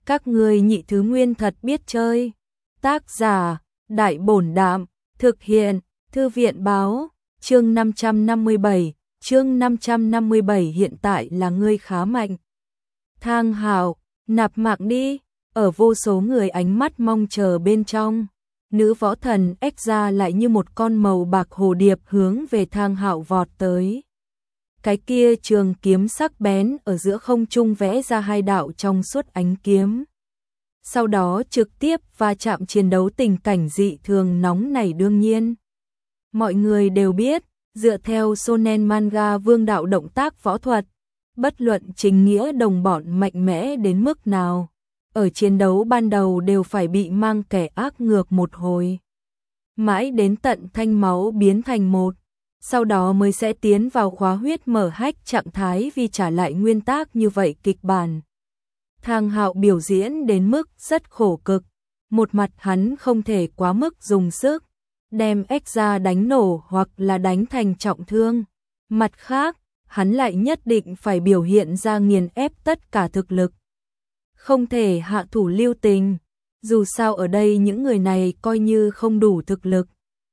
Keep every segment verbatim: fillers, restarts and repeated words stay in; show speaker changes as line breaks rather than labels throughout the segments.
Các ngươi nhị thứ nguyên thật biết chơi. Tác giả, Đại Bổn Đạm, thực hiện, Thư viện Báo, chương năm trăm năm mươi bảy, chương năm trăm năm mươi bảy hiện tại là ngươi khá mạnh. Thang Hạo, nạp mạng đi, ở vô số người ánh mắt mong chờ bên trong. Nữ võ thần ếch ra lại như một con màu bạc hồ điệp hướng về Thang Hạo vọt tới. Cái kia trường kiếm sắc bén ở giữa không trung vẽ ra hai đạo trong suốt ánh kiếm. Sau đó trực tiếp va chạm chiến đấu tình cảnh dị thường nóng này đương nhiên. Mọi người đều biết, dựa theo shonen manga vương đạo động tác võ thuật, bất luận chính nghĩa đồng bọn mạnh mẽ đến mức nào, ở chiến đấu ban đầu đều phải bị mang kẻ ác ngược một hồi. Mãi đến tận thanh máu biến thành một, sau đó mới sẽ tiến vào khóa huyết mở hách trạng thái vì trả lại nguyên tắc như vậy kịch bản. Thang Hạo biểu diễn đến mức rất khổ cực, một mặt hắn không thể quá mức dùng sức, đem ếch ra đánh nổ hoặc là đánh thành trọng thương. Mặt khác, hắn lại nhất định phải biểu hiện ra nghiền ép tất cả thực lực. Không thể hạ thủ lưu tình, dù sao ở đây những người này coi như không đủ thực lực.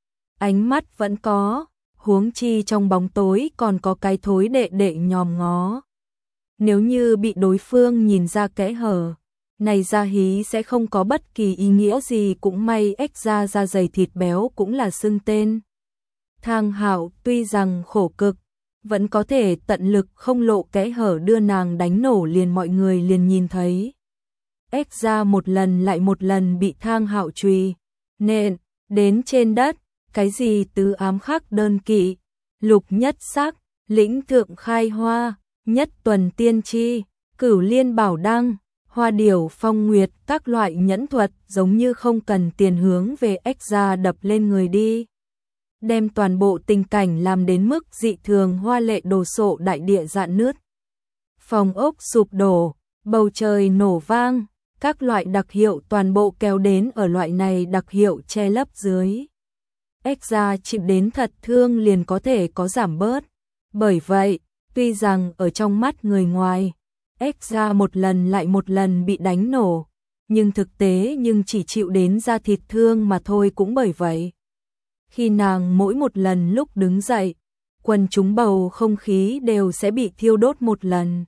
Ánh mắt vẫn có, huống chi trong bóng tối còn có cái thối đệ đệ nhòm ngó. Nếu như bị đối phương nhìn ra kẽ hở, này ra hí sẽ không có bất kỳ ý nghĩa gì, cũng may ếch ra da dày thịt béo cũng là xưng tên. Thang Hạo tuy rằng khổ cực, vẫn có thể tận lực không lộ kẽ hở đưa nàng đánh nổ liền mọi người liền nhìn thấy. Ếch ra một lần lại một lần bị Thang Hạo chùy nện đến trên đất, cái gì tứ ám khắc đơn kỵ, lục nhất sắc, lĩnh thượng khai hoa, nhất tuần tiên tri, cửu liên bảo đăng, hoa điểu phong nguyệt, các loại nhẫn thuật giống như không cần tiền hướng về ếch ra đập lên người đi. Đem toàn bộ tình cảnh làm đến mức dị thường hoa lệ, đồ sộ, đại địa rạn nứt. Phòng ốc sụp đổ, bầu trời nổ vang, các loại đặc hiệu toàn bộ kéo đến ở loại này đặc hiệu che lấp dưới. Ếch ra chịu đến thật thương liền có thể có giảm bớt. Bởi vậy, tuy rằng ở trong mắt người ngoài, ếch ra một lần lại một lần bị đánh nổ, nhưng thực tế nhưng chỉ chịu đến da thịt thương mà thôi. Cũng bởi vậy, khi nàng mỗi một lần lúc đứng dậy, quần chúng bầu không khí đều sẽ bị thiêu đốt một lần.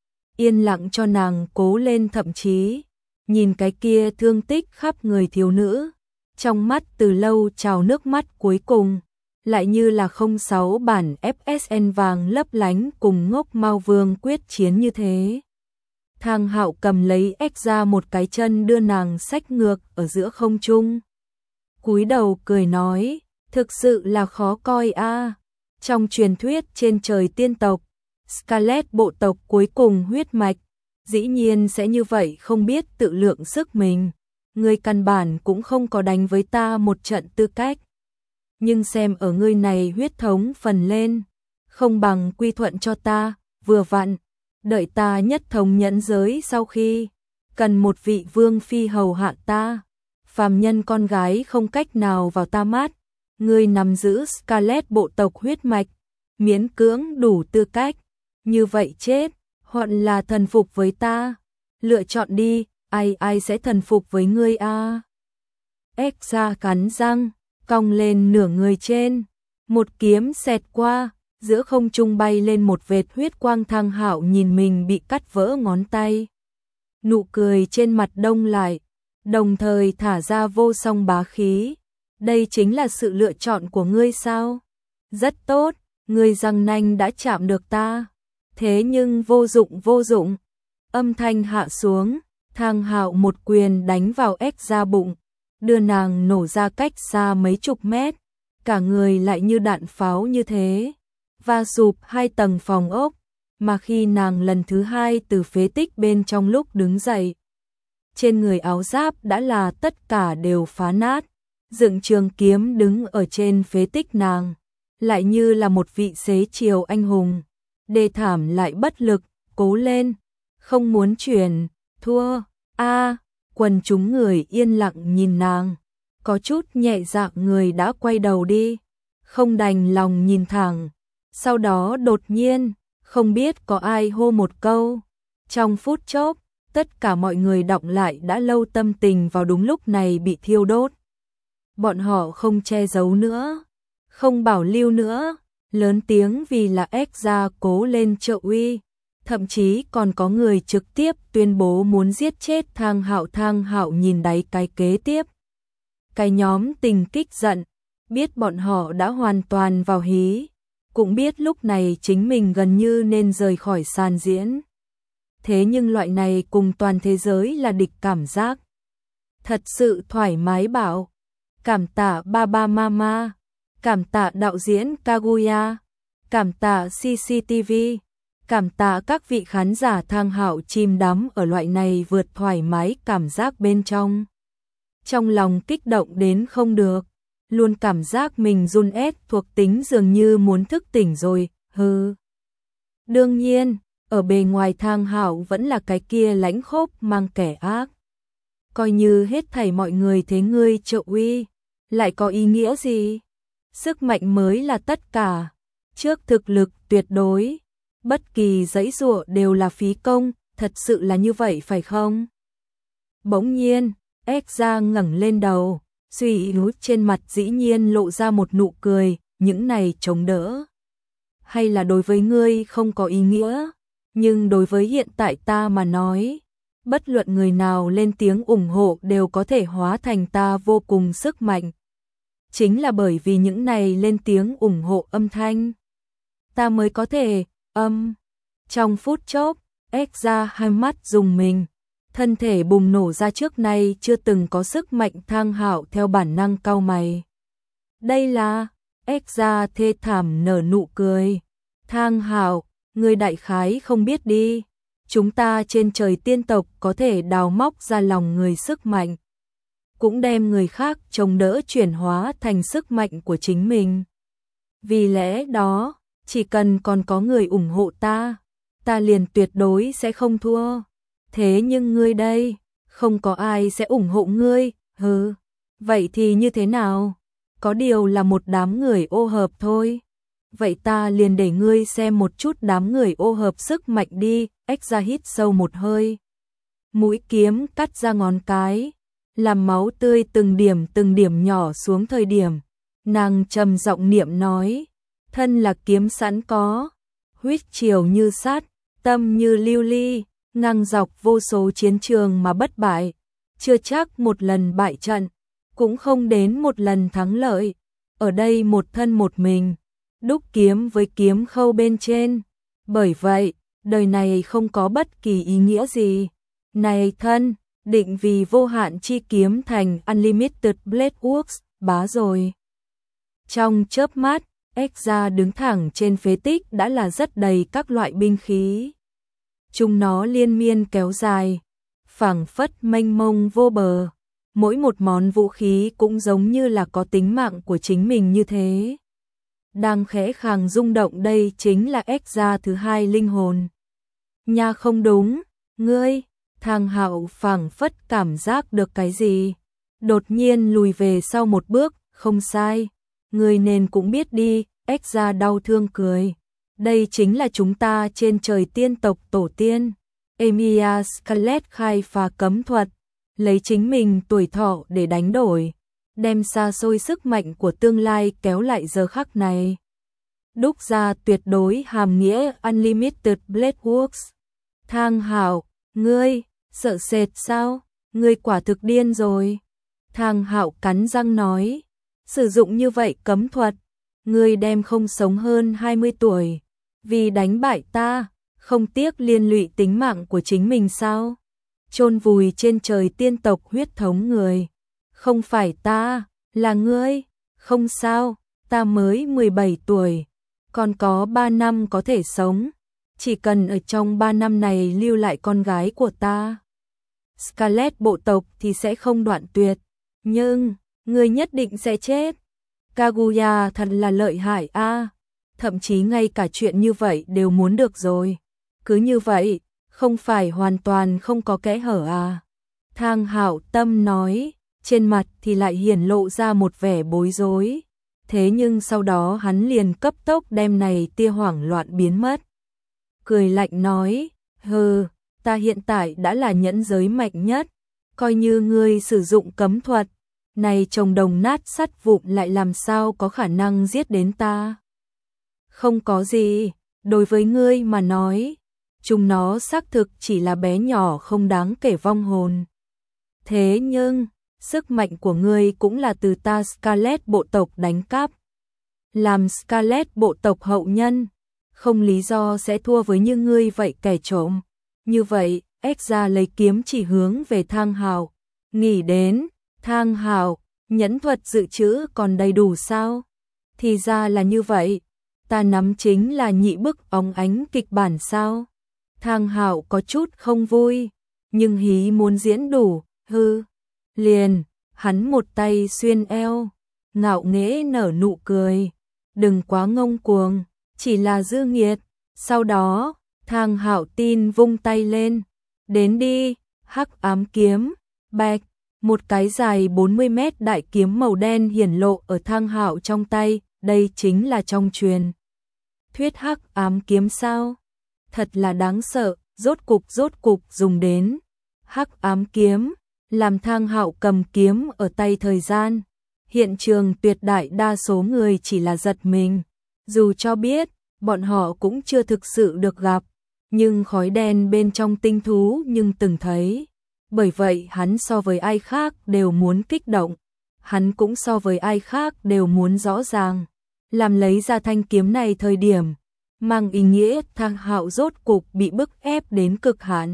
Yên lặng cho nàng cố lên, thậm chí nhìn cái kia thương tích khắp người thiếu nữ, trong mắt từ lâu trào nước mắt, cuối cùng lại như là không sáu bản ép ét en vàng lấp lánh cùng ngốc Mao Vương quyết chiến như thế. Thang Hạo cầm lấy ếch ra một cái chân đưa nàng xách ngược ở giữa không trung. Cúi đầu cười nói, thực sự là khó coi a. À. Trong truyền thuyết trên trời tiên tộc, Scarlet bộ tộc cuối cùng huyết mạch, dĩ nhiên sẽ như vậy không biết tự lượng sức mình. Ngươi căn bản cũng không có đánh với ta một trận tư cách. Nhưng xem ở ngươi này huyết thống phần lên, không bằng quy thuận cho ta, vừa vặn, đợi ta nhất thống nhẫn giới sau khi, cần một vị vương phi hầu hạ ta. Phàm nhân con gái không cách nào vào ta mắt, ngươi nắm giữ Scarlet bộ tộc huyết mạch, miễn cưỡng đủ tư cách, như vậy chết, hoặc là thần phục với ta, lựa chọn đi, ai ai sẽ thần phục với ngươi a? Ếch ra cắn răng, cong lên nửa người trên, một kiếm xẹt qua, giữa không trung bay lên một vệt huyết quang. Thang Hạo nhìn mình bị cắt vỡ ngón tay, nụ cười trên mặt đông lại, đồng thời thả ra vô song bá khí. Đây chính là sự lựa chọn của ngươi sao? Rất tốt, ngươi răng nanh đã chạm được ta. Thế nhưng vô dụng vô dụng. Âm thanh hạ xuống, Thang Hạo một quyền đánh vào ếch ra bụng, đưa nàng nổ ra cách xa mấy chục mét, cả người lại như đạn pháo như thế, va sụp hai tầng phòng ốc. Mà khi nàng lần thứ hai từ phế tích bên trong lúc đứng dậy, trên người áo giáp đã là tất cả đều phá nát, dựng trường kiếm đứng ở trên phế tích, nàng lại như là một vị xế chiều anh hùng, đề thảm lại bất lực, cố lên, không muốn chuyển, thua, a. Quần chúng người yên lặng nhìn nàng, có chút nhẹ dạ người đã quay đầu đi, không đành lòng nhìn thẳng. Sau đó đột nhiên, không biết có ai hô một câu, trong phút chốc, Tất cả mọi người đọng lại đã lâu tâm tình vào đúng lúc này bị thiêu đốt. Bọn họ không che giấu nữa, không bảo lưu nữa, lớn tiếng vì là ép ra cố lên trợ uy. Thậm chí còn có người trực tiếp tuyên bố muốn giết chết Thang Hạo. Thang Hạo nhìn đáy cái kế tiếp. Cái nhóm tình kích giận, biết bọn họ đã hoàn toàn vào hí, cũng biết lúc này chính mình gần như nên rời khỏi sàn diễn. Thế nhưng loại này cùng toàn thế giới là địch cảm giác. Thật sự thoải mái bảo. Cảm tạ Baba Mama, cảm tạ đạo diễn Kaguya, cảm tạ xê xê tê vê, cảm tạ các vị khán giả. Thang Hạo chìm đắm ở loại này vượt thoải mái cảm giác bên trong. Trong lòng kích động đến không được, luôn cảm giác mình run ép thuộc tính dường như muốn thức tỉnh rồi, hừ. Đương nhiên, ở bề ngoài Thang Hạo vẫn là cái kia lãnh khốc mang kẻ ác. Coi như hết thảy mọi người thế ngươi trợ uy, lại có ý nghĩa gì? Sức mạnh mới là tất cả. Trước thực lực tuyệt đối, bất kỳ giãy giụa đều là phí công, thật sự là như vậy phải không? Bỗng nhiên, ép ra ngẩng lên đầu, suy yếu trên mặt dĩ nhiên lộ ra một nụ cười, những này chống đỡ. Hay là đối với ngươi không có ý nghĩa, nhưng đối với hiện tại ta mà nói, bất luận người nào lên tiếng ủng hộ đều có thể hóa thành ta vô cùng sức mạnh. Chính là bởi vì những này lên tiếng ủng hộ âm thanh, ta mới có thể, âm. Trong phút chốc, ép ra hai mắt rùng mình, thân thể bùng nổ ra trước nay chưa từng có sức mạnh. Thang Hạo theo bản năng cau mày. Đây là, ép ra thê thảm nở nụ cười. Thang Hạo, người đại khái không biết đi, chúng ta trên trời tiên tộc có thể đào móc ra lòng người sức mạnh, cũng đem người khác chống đỡ chuyển hóa thành sức mạnh của chính mình. Vì lẽ đó, chỉ cần còn có người ủng hộ ta, ta liền tuyệt đối sẽ không thua. Thế nhưng ngươi đây, không có ai sẽ ủng hộ ngươi, hừ. Vậy thì như thế nào? Có điều là một đám người ô hợp thôi. Vậy ta liền để ngươi xem một chút đám người ô hợp sức mạnh đi. Ếch ra hít sâu một hơi. Mũi kiếm cắt ra ngón cái, làm máu tươi từng điểm từng điểm nhỏ xuống. Thời điểm nàng trầm giọng niệm nói, thân là kiếm sẵn có, huyết chiều như sát, tâm như lưu ly, ngang dọc vô số chiến trường mà bất bại, chưa chắc một lần bại trận, cũng không đến một lần thắng lợi. Ở đây một thân một mình, đúc kiếm với kiếm khâu bên trên. Bởi vậy, đời này không có bất kỳ ý nghĩa gì. Này thân, định vì vô hạn chi kiếm thành Unlimited Blade Works, bá rồi. Trong chớp mắt, ếch ra đứng thẳng trên phế tích đã là rất đầy các loại binh khí. Chúng nó liên miên kéo dài, phảng phất mênh mông vô bờ. Mỗi một món vũ khí cũng giống như là có tính mạng của chính mình như thế. Đang khẽ khàng rung động, đây chính là ếch ra thứ hai linh hồn. Nha không đúng, ngươi, Thang Hạo phảng phất cảm giác được cái gì. Đột nhiên lùi về sau một bước, không sai. Ngươi nên cũng biết đi, ếch ra đau thương cười. Đây chính là chúng ta trên trời tiên tộc tổ tiên. Emilia Scarlet khai phá cấm thuật, lấy chính mình tuổi thọ để đánh đổi, đem xa xôi sức mạnh của tương lai kéo lại giờ khắc này. Đúc ra tuyệt đối hàm nghĩa Unlimited Blade Works. Thang Hạo, ngươi, sợ sệt sao? Ngươi quả thực điên rồi. Thang Hạo cắn răng nói, sử dụng như vậy cấm thuật, ngươi đem không sống hơn hai mươi tuổi. Vì đánh bại ta, không tiếc liên lụy tính mạng của chính mình sao? Chôn vùi trên trời tiên tộc huyết thống người. Không phải ta, là ngươi. Không sao, ta mới mười bảy tuổi, còn có ba năm có thể sống. Chỉ cần ở trong ba năm này lưu lại con gái của ta, Scarlet bộ tộc thì sẽ không đoạn tuyệt. Nhưng, ngươi nhất định sẽ chết. Kaguya thật là lợi hại a, à. Thậm chí ngay cả chuyện như vậy đều muốn được rồi. Cứ như vậy, không phải hoàn toàn không có kẽ hở à? Thang Hạo tâm nói, trên mặt thì lại hiển lộ ra một vẻ bối rối. Thế nhưng sau đó hắn liền cấp tốc đem này tia hoảng loạn biến mất. Cười lạnh nói, hừ, ta hiện tại đã là nhẫn giới mạnh nhất, coi như ngươi sử dụng cấm thuật, này chồng đồng nát sắt vụn lại làm sao có khả năng giết đến ta. Không có gì, đối với ngươi mà nói, chúng nó xác thực chỉ là bé nhỏ không đáng kể vong hồn. Thế nhưng, sức mạnh của ngươi cũng là từ ta Scarlet bộ tộc đánh cắp. Làm Scarlet bộ tộc hậu nhân, không lý do sẽ thua với như ngươi vậy kẻ trộm. Như vậy, Exra lấy kiếm chỉ hướng về Thang Hạo, nghĩ đến, Thang Hạo, nhẫn thuật dự trữ còn đầy đủ sao? Thì ra là như vậy, ta nắm chính là nhị bức óng ánh kịch bản sao? Thang Hạo có chút không vui, nhưng hí muốn diễn đủ, hư. Liền, hắn một tay xuyên eo, ngạo nghễ nở nụ cười. Đừng quá ngông cuồng, chỉ là dư nghiệt. Sau đó, Thang Hạo tin vung tay lên. Đến đi, hắc ám kiếm, bạch. Một cái dài bốn mươi mét đại kiếm màu đen hiển lộ ở Thang Hạo trong tay. Đây chính là trong truyền thuyết hắc ám kiếm sao? Thật là đáng sợ, rốt cục rốt cục dùng đến. Hắc ám kiếm, làm Thang Hạo cầm kiếm ở tay thời gian. Hiện trường tuyệt đại đa số người chỉ là giật mình, dù cho biết, bọn họ cũng chưa thực sự được gặp, nhưng khói đen bên trong tinh thú nhưng từng thấy. Bởi vậy hắn so với ai khác đều muốn kích động, hắn cũng so với ai khác đều muốn rõ ràng. Làm lấy ra thanh kiếm này thời điểm, mang ý nghĩa Thang Hạo rốt cục bị bức ép đến cực hạn.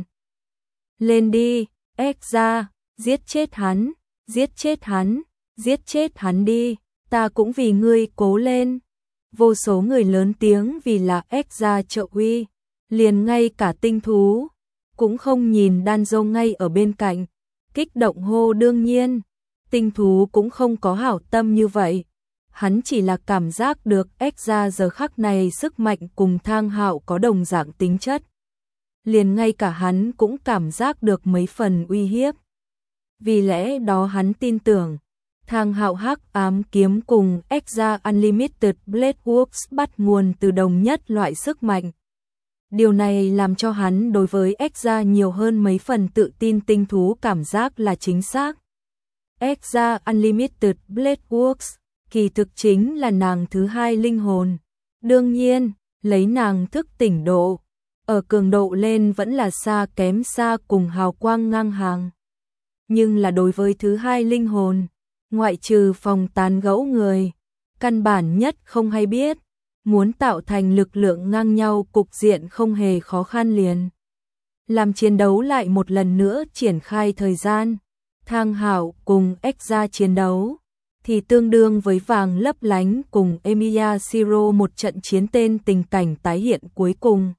Lên đi, ép ra, giết chết hắn, giết chết hắn. Giết chết hắn đi, ta cũng vì ngươi cố lên. Vô số người lớn tiếng vì là ép ra trợ uy, liền ngay cả tinh thú cũng không nhìn Đan Dâu ngay ở bên cạnh, kích động hô. Đương nhiên, tinh thú cũng không có hảo tâm như vậy. Hắn chỉ là cảm giác được ép ra giờ khắc này sức mạnh cùng Thang Hạo có đồng dạng tính chất. Liền ngay cả hắn cũng cảm giác được mấy phần uy hiếp. Vì lẽ đó hắn tin tưởng Thang Hạo hắc ám kiếm cùng Extra Unlimited Blade Works bắt nguồn từ đồng nhất loại sức mạnh. Điều này làm cho hắn đối với Extra nhiều hơn mấy phần tự tin. Tinh thú cảm giác là chính xác. Extra Unlimited Blade Works kỳ thực chính là nàng thứ hai linh hồn. Đương nhiên, lấy nàng thức tỉnh độ, ở cường độ lên vẫn là xa kém xa cùng hào quang ngang hàng. Nhưng là đối với thứ hai linh hồn, ngoại trừ phòng tán gẫu người, căn bản nhất không hay biết, muốn tạo thành lực lượng ngang nhau cục diện không hề khó khăn liền. Làm chiến đấu lại một lần nữa triển khai thời gian, Thang Hạo cùng Extra chiến đấu, thì tương đương với vàng lấp lánh cùng Emilia Siro một trận chiến. Tên tình cảnh tái hiện cuối cùng.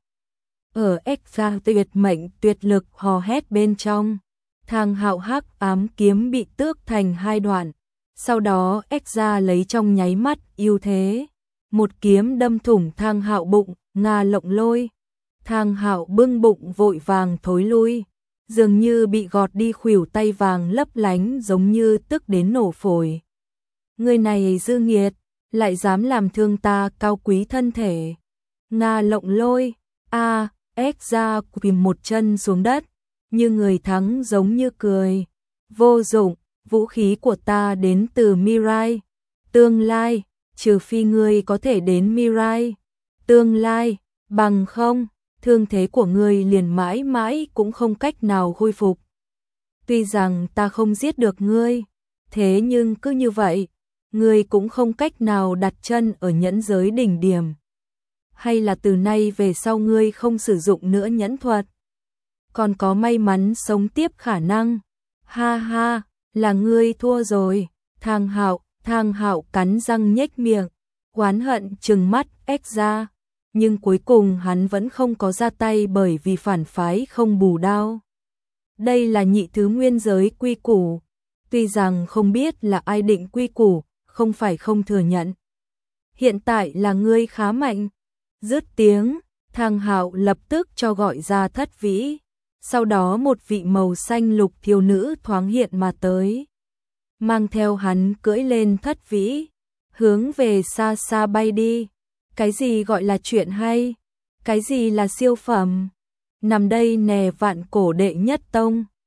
Ở Extra tuyệt mệnh tuyệt lực hò hét bên trong, Thang Hạo hắc ám kiếm bị tước thành hai đoạn. Sau đó Extra lấy trong nháy mắt ưu thế, một kiếm đâm thủng Thang Hạo bụng, ngà lộng lôi. Thang Hạo bưng bụng vội vàng thối lui, dường như bị gọt đi khuỷu tay vàng lấp lánh giống như tức đến nổ phổi. Người này dư nghiệt, lại dám làm thương ta cao quý thân thể. Ngà lộng lôi, a, Extra quỳ một chân xuống đất, như người thắng giống như cười. Vô dụng. Vũ khí của ta đến từ Mirai, tương lai, trừ phi ngươi có thể đến Mirai, tương lai, bằng không, thương thế của ngươi liền mãi mãi cũng không cách nào khôi phục. Tuy rằng ta không giết được ngươi, thế nhưng cứ như vậy, ngươi cũng không cách nào đặt chân ở nhẫn giới đỉnh điểm. Hay là từ nay về sau ngươi không sử dụng nữa nhẫn thuật, còn có may mắn sống tiếp khả năng. Ha ha. Là ngươi thua rồi. Thang Hạo, Thang Hạo cắn răng nhếch miệng, oán hận trừng mắt Extra, nhưng cuối cùng hắn vẫn không có ra tay bởi vì phản phái không bù đao. Đây là nhị thứ nguyên giới quy củ, tuy rằng không biết là ai định quy củ, không phải không thừa nhận. Hiện tại là ngươi khá mạnh. Dứt tiếng, Thang Hạo lập tức cho gọi ra Thất Vĩ. Sau đó một vị màu xanh lục thiếu nữ thoáng hiện mà tới, mang theo hắn cưỡi lên Thất Vĩ, hướng về xa xa bay đi. Cái gì gọi là chuyện hay? Cái gì là siêu phẩm? nằm đây nè vạn cổ đệ nhất tông.